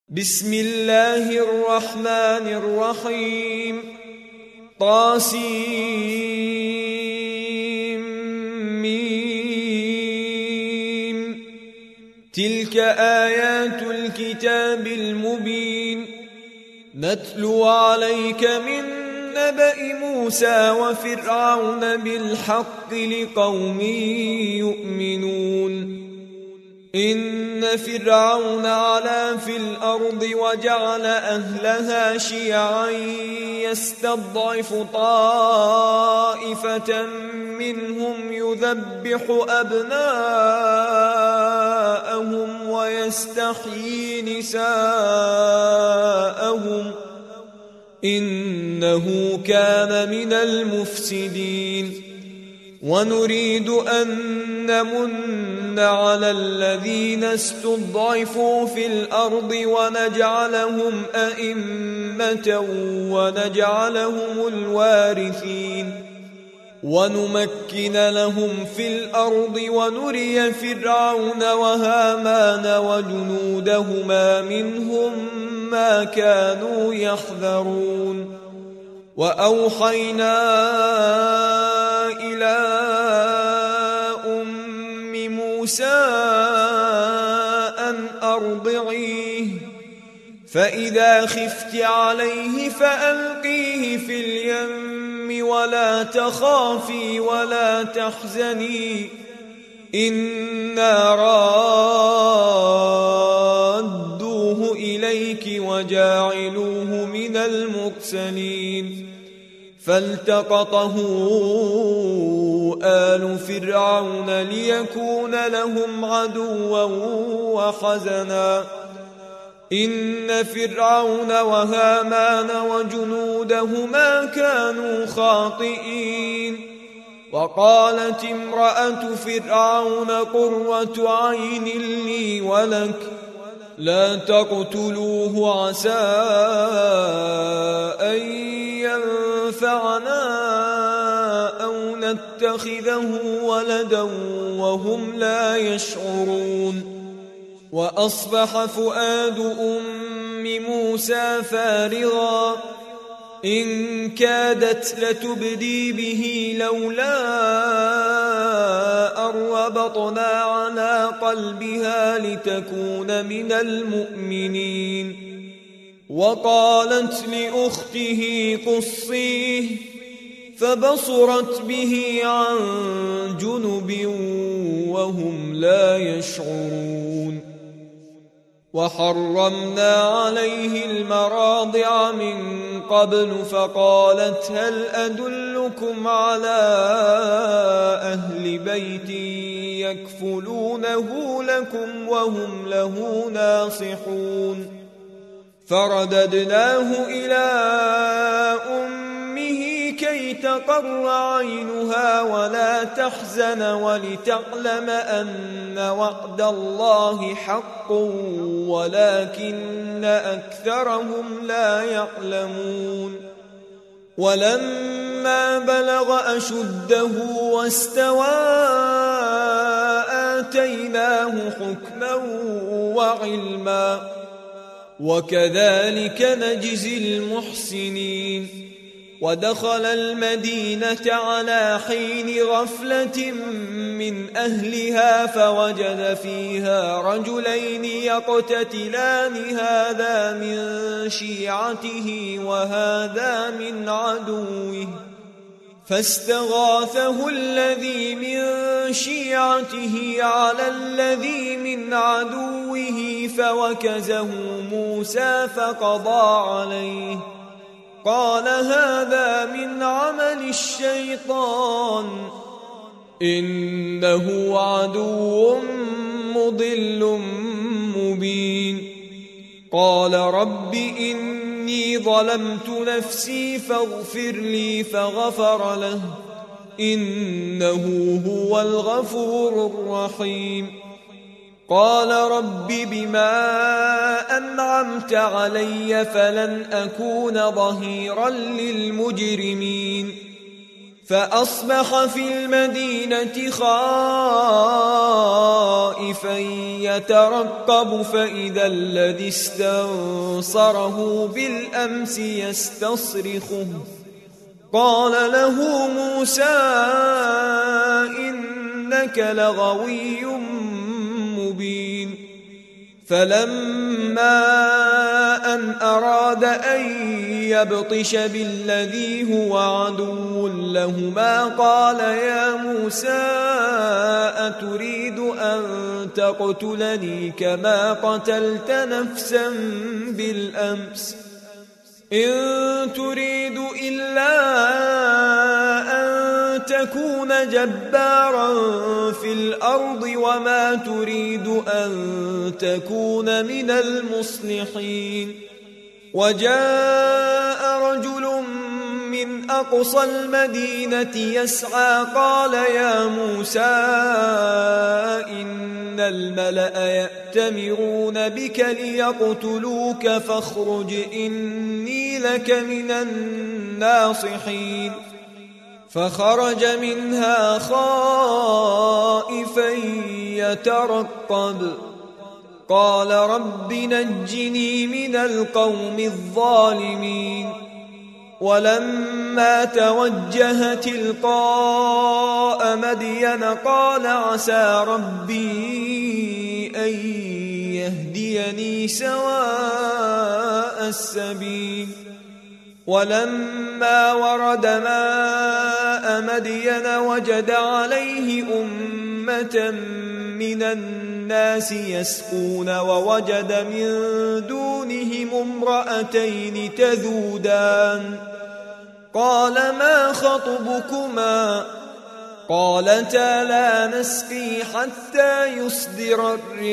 بسم الله الرحمن الرحيم طاسيم تلك آيات الكتاب المبين نتلو عليك من نبأ موسى وفرعون بالحق لقوم يؤمنون إن فرعون علا في الأرض وجعل أهلها شيعا يستضعف طائفة منهم يذبح أبناءهم ويستحيي نساءهم إنه كان من المفسدين ونريد أن نمن على الذين استضعفوا في الأرض ونجعلهم أئمة ونجعلهم الوارثين ونمكن لهم في الأرض ونري فرعون وهامان وجنودهما منهم ما كانوا يحذرون وأوحينا إلى أم موسى أن أرضعيه فإذا خفت عليه فألقيه في اليم ولا تخافي ولا تحزني إنا رادوه إليك وجاعلوه من المرسلين فالتقطه آل فرعون ليكون لهم عدوا وحزنا إن فرعون وهامان وجنودهما كانوا خاطئين وقالت امرأة فرعون قرة عين لي ولك لا تقتلوه عسى أن ينفعنا أو نتخذه ولدا وهم لا يشعرون وأصبح فؤاد أم موسى فارغا إن كادت لتبدي به لولا أن ربطنا على قلبها لتكون من المؤمنين وقالت لأخته قصيه فبصرت به عن جنب وهم لا يشعرون وحرمنا عليه المراضع من قبل فقالت هل أدلكم على أهل بيت يكفلونه لكم وهم له ناصحون فرددناه إلى أمه كي تقر عينها ولا تحزن ولتعلم أن وعد الله حق ولكن أكثرهم لا يعلمون ولما بلغ أشده واستوى آتيناه حكما وعلما وكذلك نجزي المحسنين ودخل المدينة على حين غفلة من أهلها فوجد فيها رجلين يقتتلان هذا من شيعته وهذا من عدوه فاستغاثه الذي من شيعته على الذي من عدوه فوكزه موسى فقضى عليه قال هذا من عمل الشيطان إنه عدو مضل مبين قال رب إني ظلمت نفسي فاغفر لي فغفر له إنه هو الغفور الرحيم قال رب بما أنعمت علي فلن أكون ظهيرا للمجرمين فأصبح في المدينة خائفا يترقب فإذا الذي استنصره بالأمس يستصرخه قال له موسى إنك لغوي مبين فلما أن أراد أن يبطش بالذي هو عدو لهما قال يا موسى أتريد أن تقتلني كما قتلت نفسا بالأمس إن تريد إلا أن تكون جبارا في الأرض وما تريد أن تكون من المصلحين وجاء رجل من أقصى المدينة يسعى قال يا موسى إن الملأ يأتمرون بك ليقتلوك فاخرج إني لك من الناصحين فخرج منها خائفا يترقب قال رب نجني من القوم الظالمين ولما توجه تلقاء مدين قال عسى ربي أن يهديني سواء السبيل ولما ورد ماء مدين وجد عليه أمة من الناس يسقون ووجد من دونهم امرأتين تذودان قال ما خطبكما قالتا لا نسقي حتى يصدر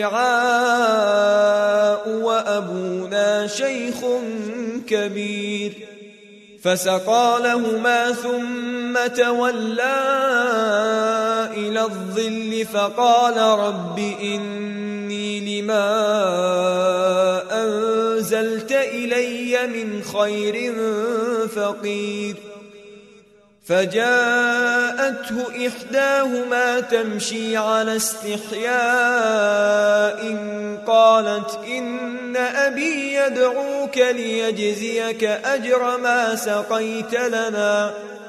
الرعاء وأبونا شيخ كبير فسقى لهما ثم تولى إلى الظل فقال رب إني لما أنزلت إلي من خير فقير فجاءته إحداهما تمشي على استحياء قالت إن أبي يدعوك ليجزيك أجر ما سقيت لنا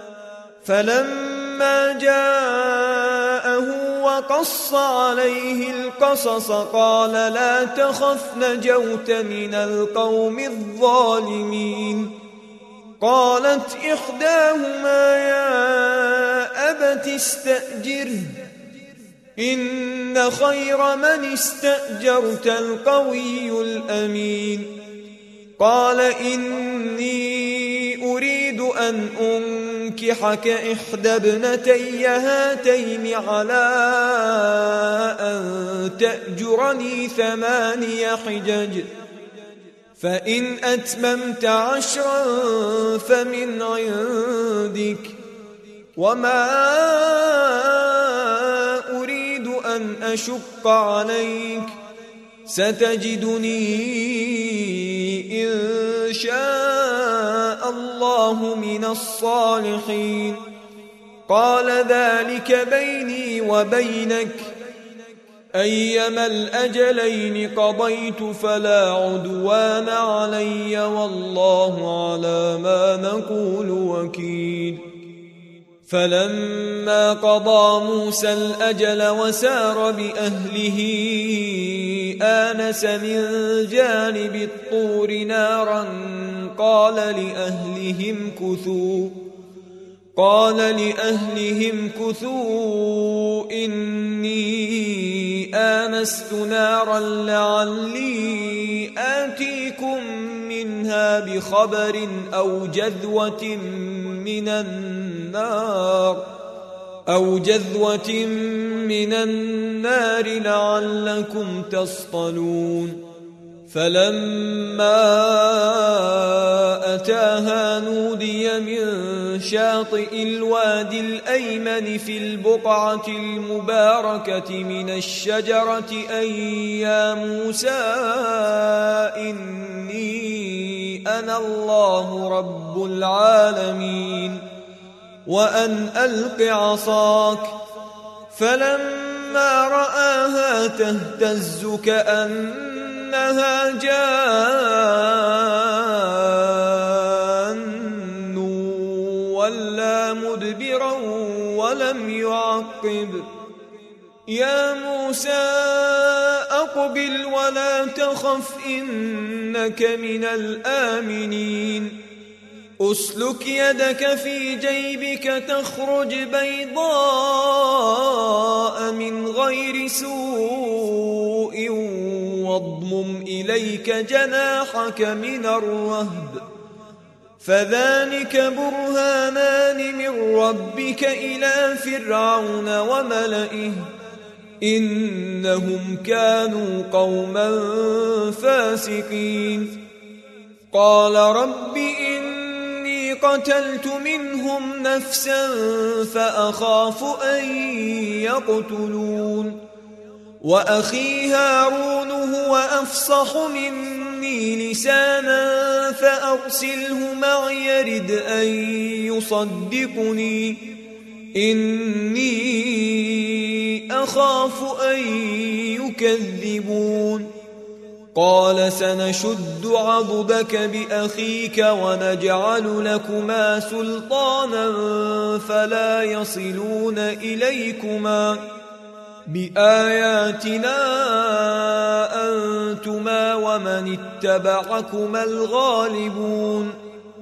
فلما جاءه وقص عليه القصص قال لا تخف نجوت من القوم الظالمين قالت إحداهما يا أبت استأجره إن خير من استأجرت القوي الأمين قال إني أريد أن أنكحك إحدى ابنتي هاتين على أن تأجرني 8 حجج فإن أتممت 10 فمن عندك وما أريد أن أشق عليك ستجدني إن شاء الله من الصالحين قال ذلك بيني وبينك أيما الأجلين قضيت فلا عدوان علي والله على ما نقول وكيل فلما قضى موسى الأجل وسار بأهله آنس من جانب الطور نارا قال لأهلهم كثوا إني آنست نارا لعلي آتيكم منها بخبر أو جذوة من النار لعلكم تصطلون فلما أتاها نودي من شاطئ الوادي الأيمن في البقعة المباركة من الشجرة أن يا موسى إني أنا الله رب العالمين وأن ألق عصاك. فلما رآها تهتز كأنها جان ولا مدبرا ولم يعقب. يا موسى أقبل ولا تخف إنك من الآمنين. أسلك يدك في جيبك تخرج بيضاء من غير سوء واضمم إليك جناحك من الرهب فذلك برهانان من ربك إلى فرعون وملئه إنهم كانوا قوما فاسقين. قال رب إني قتلت منهم نفسا فأخاف أن يقتلون وأخي هارون هو أفصح مني لسانا فأرسله معي يرد أن يصدقني إني أخاف أن يكذبون. قال سنشد عضدك بأخيك ونجعل لكما سلطانا فلا يصلون إليكما بآياتنا أنتما ومن اتبعكما الغالبون.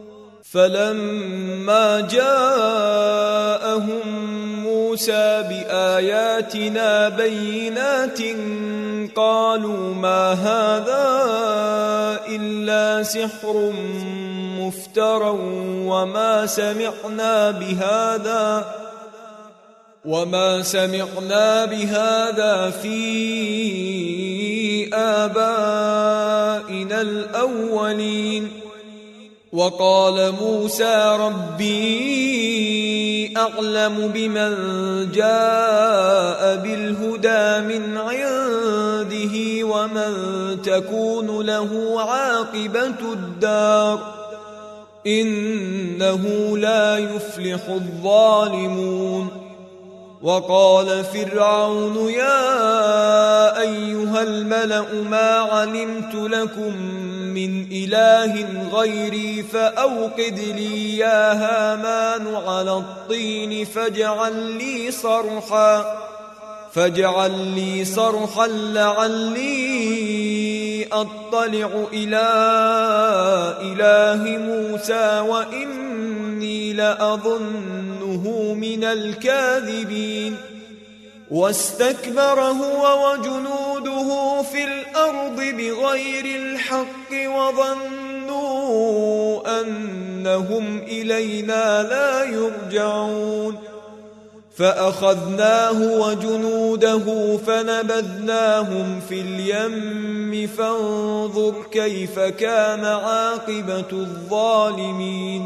فلما جاءهم موسى بآياتنا بينات قالوا ما هذا إلا سحر مفترى وما سمعنا بهذا في آبائنا الأولين. وقال موسى ربي أعلم بمن جاء بالهدى من عنده ومن تكون له عاقبة الدار إنه لا يفلح الظالمون. وقال فرعون يا أيها الملأ ما علمت لكم من إله غيري فأوقد لي يا هامان على الطين فاجعل لي صرحا لعلي أطلع إلى إله موسى وإني لأظنه من الكاذبين. واستكبر هو وجنوده في الأرض بغير الحق وظنوا أنهم إلينا لا يرجعون. فأخذناه وجنوده فنبذناهم في اليم فانظر كيف كان عاقبة الظالمين.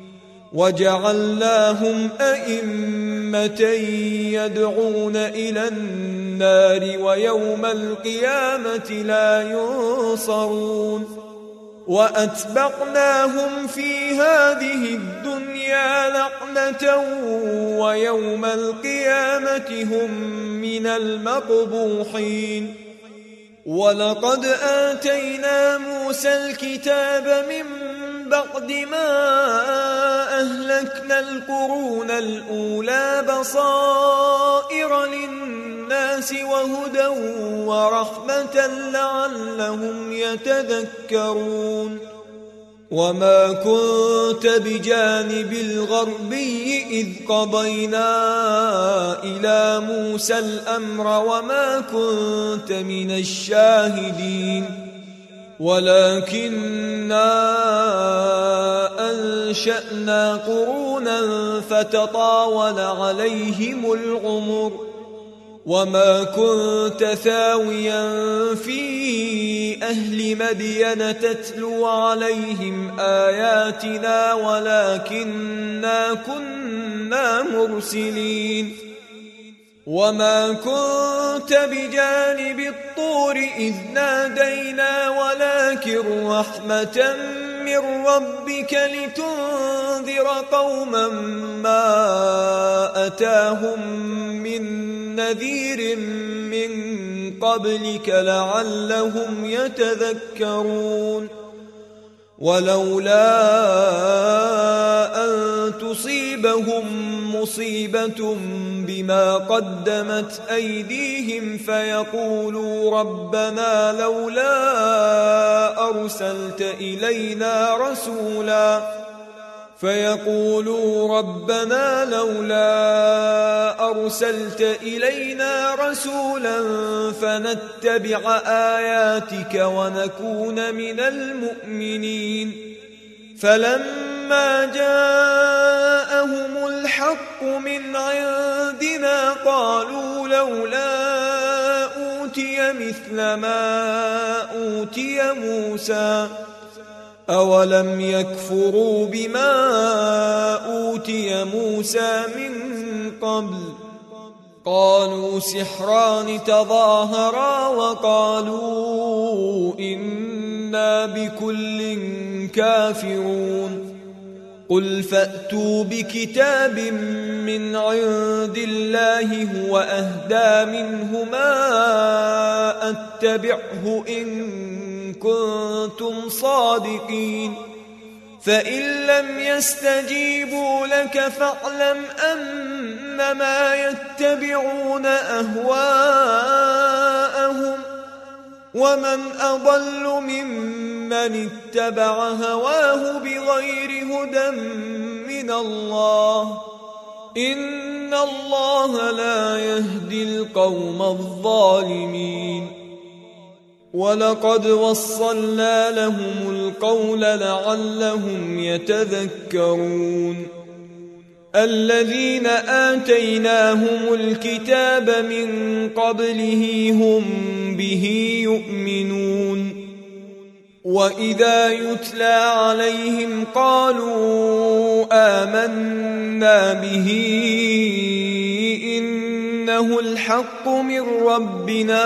وجعلناهم أئمة يدعون إلى النار ويوم القيامة لا ينصرون. وأتبعناهم في هذه الدنيا لعنة ويوم القيامة هم من المقبوحين. ولقد آتينا موسى الكتاب من بعد ما أهلكنا القرون الأولى بصائر للناس وهدى ورحمة لعلهم يتذكرون. وما كنت بجانب الغربي إذ قضينا إلى موسى الأمر وما كنت من الشاهدين ولكننا أنشأنا قرونا فتطاول عليهم العمر وما كنت ثاويا في أهل مدين تتلو عليهم آياتنا ولكننا كنا مرسلين. وما كنت بجانب الطور إذ نادينا ولكن رحمة من ربك لتنذر قوما ما أتاهم من نذير من قبلك لعلهم يتذكرون ولولا أن تصيبهم مصيبة بما قدمت أيديهم فيقولوا ربنا لولا أرسلت إلينا رسولا فنتبع آياتك ونكون من المؤمنين فلما جاءهم الحق من عندنا قالوا لولا أوتي مثل ما أوتي موسى أولم يكفروا بما أوتي موسى من قبل قالوا سحران تظاهرا وقالوا إنا بكل كافرون قل فأتوا بكتاب من عند الله هو أهدى منهما أتبعه إن كنتم صادقين فإن لم يستجيبوا لك فاعلم أنما يتبعون أهواءهم ومن أضل ممن اتبع هواه بغير هدى من الله إن الله لا يهدي القوم الظالمين ولقد وصلنا لهم القول لعلهم يتذكرون الذين آتيناهم الكتاب من قبله هم به يؤمنون وإذا يتلى عليهم قالوا آمنا به إنه الحق من ربنا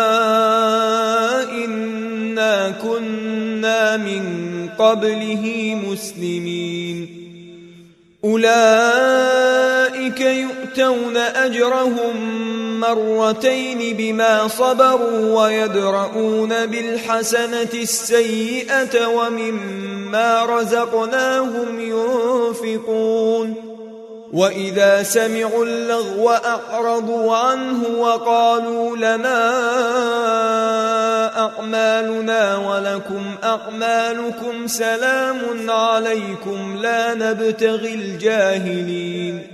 إنا كنا من قبله مسلمين أولئك يؤتون أجرهم مرتين بما صبروا ويدرؤون بالحسنة السيئة ومما رزقناهم ينفقون وإذا سمعوا اللغو أعرضوا عنه وقالوا لنا أعمالنا ولكم أعمالكم سلام عليكم لا نبتغي الجاهلين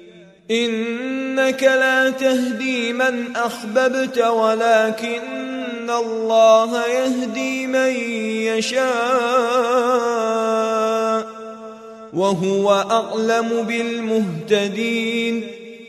إنك لا تهدي من أحببت ولكن الله يهدي من يشاء وهو أعلم بالمهتدين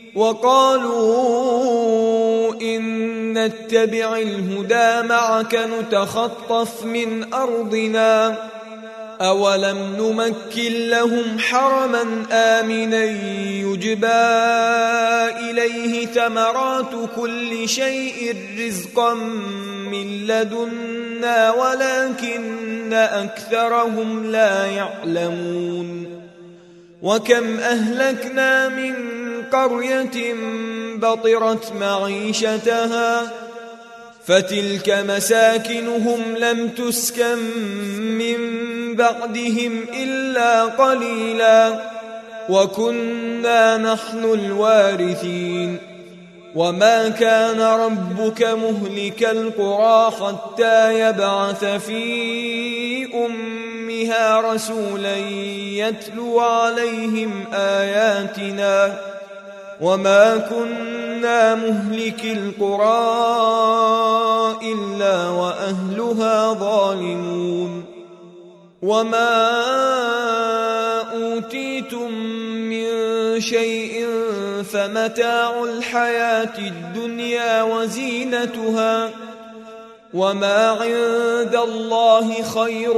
وقالوا إن نتبع الهدى معك نتخطف من أرضنا أولم نمكن لهم حرما آمنا يجبى إليه ثمرات كل شيء رزقا من لدنا ولكن أكثرهم لا يعلمون وكم أهلكنا من قرية بطرت معيشتها فتلك مساكنهم لم تسكن من بعدهم إلا قليلا وكنا نحن الوارثين وما كان ربك مهلك القرى حتى يبعث في أمها رسولا يتلو عليهم آياتنا وما كنا مهلك القرى إلا وأهلها ظالمون وما أوتيتم من شيء فمتاع الحياة الدنيا وزينتها وما عند الله خير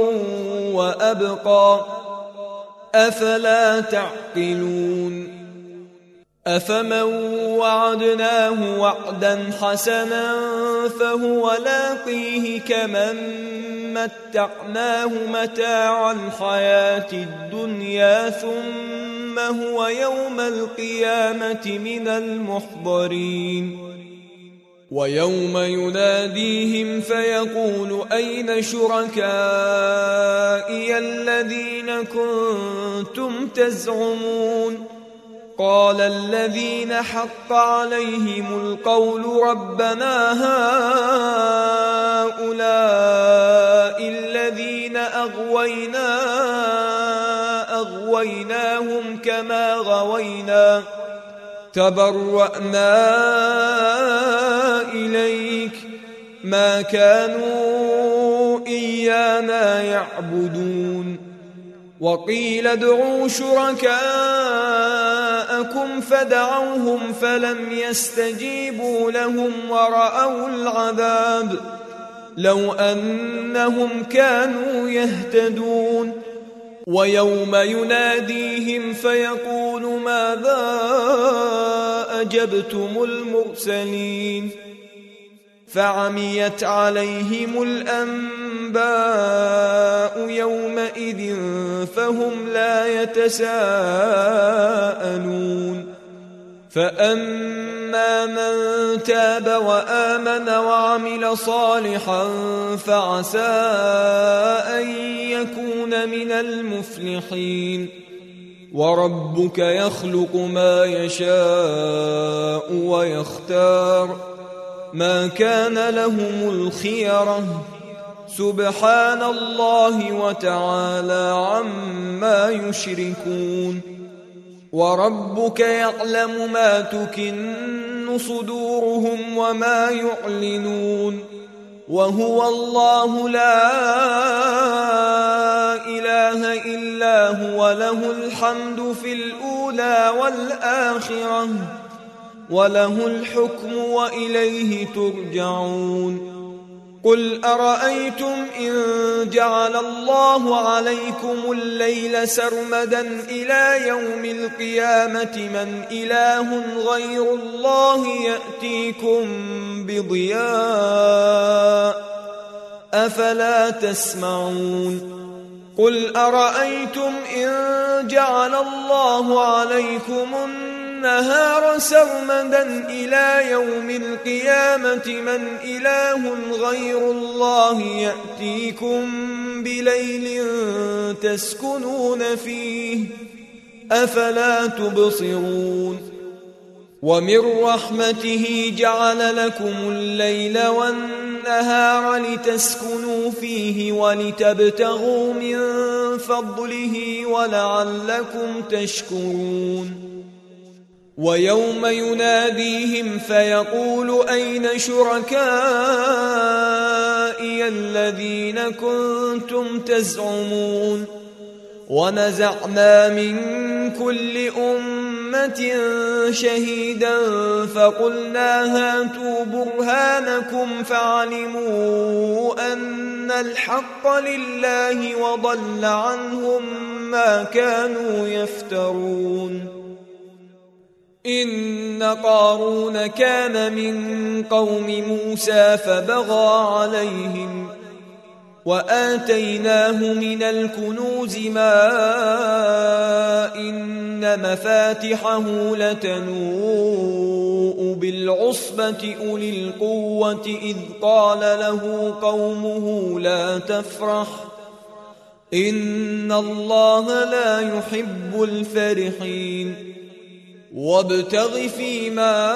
وأبقى أفلا تعقلون أفمن وعدناه وعدا حسنا فهو لاقيه كمن متعناه متاع الحياة الدنيا ثم هو يوم القيامة من المحضرين ويوم يناديهم فيقول أين شركائي الذين كنتم تزعمون قال الذين حق عليهم القول ربنا هؤلاء الذين أغويناهم كما غوينا تبرأنا إليك ما كانوا إيانا يعبدون وقيل ادعوا شركاءكم فدعوهم فلم يستجيبوا لهم ورأوا العذاب لو أنهم كانوا يهتدون ويوم يناديهم فيقول ماذا أجبتم المرسلين فعميت عليهم الأنباء يومئذ فهم لا يتساءلون فأما من تاب وآمن وعمل صالحا فعسى أن يكون من المفلحين وربك يخلق ما يشاء ويختار ما كان لهم الخيرة سبحان الله وتعالى عما يشركون وربك يعلم ما تكن صدورهم وما يعلنون وهو الله لا إله إلا هو له الحمد في الأولى والآخرة وله الحكم وإليه ترجعون قل أرأيتم إن جعل الله عليكم الليل سرمدا إلى يوم القيامة من إله غير الله يأتيكم بضياء أفلا تسمعون قل أرأيتم إن جعل الله عليكم النهار سرمدا إلى يوم القيامة من إله غير الله يأتيكم بليل تسكنون فيه أفلا تبصرون ومن رحمته جعل لكم الليل والنهار لتسكنوا فيه ولتبتغوا من فضله ولعلكم تشكرون ويوم يناديهم فيقول أين شركائي الذين كنتم تزعمون ونزعنا من كل أمة شهيدا فقلنا هاتوا برهانكم فعلموا أن الحق لله وضل عنهم ما كانوا يفترون إن قارون كان من قوم موسى فبغى عليهم وآتيناه من الكنوز ما إن مفاتحه لتنوء بالعصبة أولي القوة إذ قال له قومه لا تفرح إن الله لا يحب الفرحين وابتغ فيما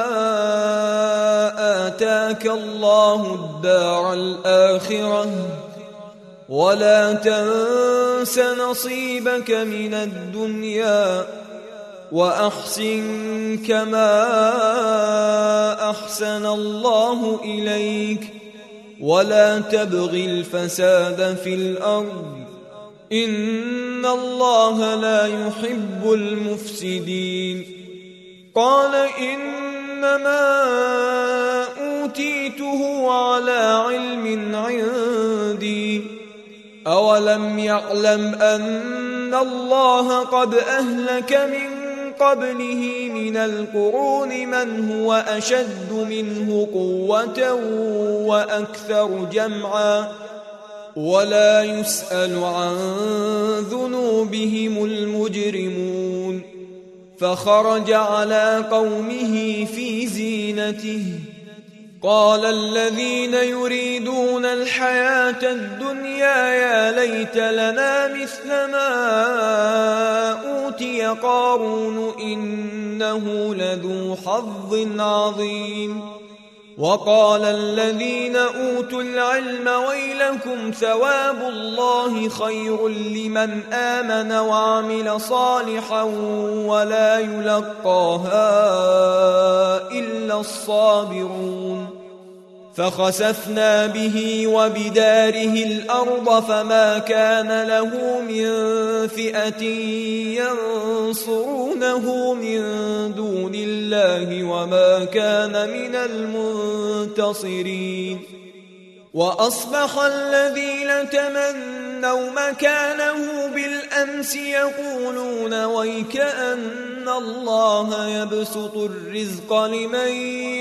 آتاك الله الدار الآخرة ولا تنس نصيبك من الدنيا وأحسن كما أحسن الله إليك ولا تبغ الفساد في الأرض إن الله لا يحب المفسدين قال إنما أوتيته على علم عندي أولم يعلم أن الله قد أهلك من قبله من القرون من هو أشد منه قوة وأكثر جمعا ولا يسأل عن ذنوبهم المجرمون فخرج على قومه في زينته قال الذين يريدون الحياة الدنيا يا ليت لنا مثل ما أوتي قارون إنه لذو حظ عظيم وقال الذين أوتوا العلم ويلكم ثواب الله خير لمن آمن وعمل صالحا ولا يلقاها إلا الصابرون فخسفنا به وبداره الأرض فما كان له من فئة ينصرونه من دون الله وما كان من المنتصرين وأصبح الذين تمنوا مكانه بالأمس يقولون ويكأن الله يبسط الرزق لمن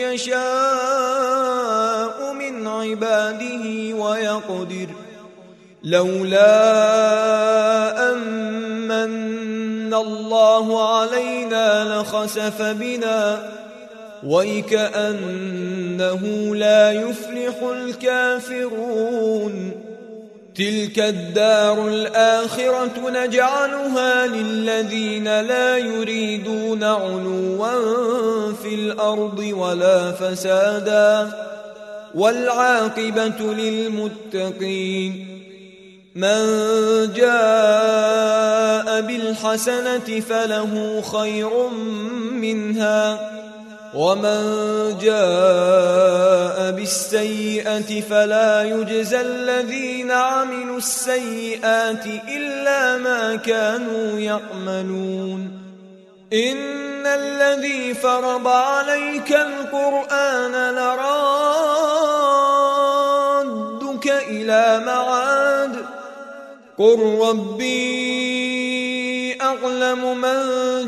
يشاء من عباده ويقدر لولا أمن الله علينا لخسف بنا ويكأنه لا يفلح الكافرون تلك الدار الآخرة نجعلها للذين لا يريدون علوا في الأرض ولا فسادا والعاقبة للمتقين من جاء بالحسنة فله خير منها ومن جاء بالسيئة فلا يجزى الذين عملوا السيئات إلا ما كانوا يعملون إن الذي فرض عليك القرآن لرادك إلى معاد قل ربي أعلم من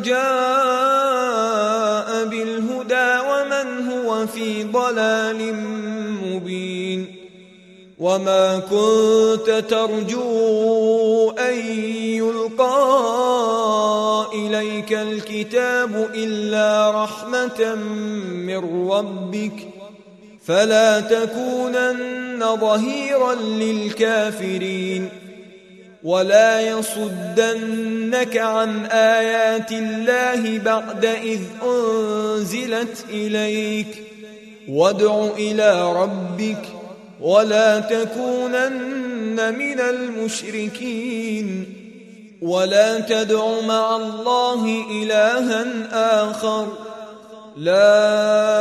جاء بالهدى ومن هو في ضلال مبين وما كنت ترجو أن يلقى إليك الكتاب إلا رحمة من ربك فلا تكونن ظهيرا للكافرين ولا يصدنك عن آيات الله بعد إذ أنزلت إليك وادع إلى ربك ولا تكونن من المشركين ولا تدع مع الله إلها آخر لا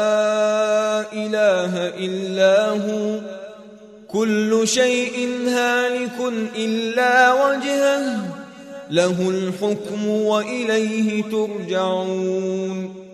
إله إلا هو كل شيء هالك إلا وجهه له الحكم وإليه ترجعون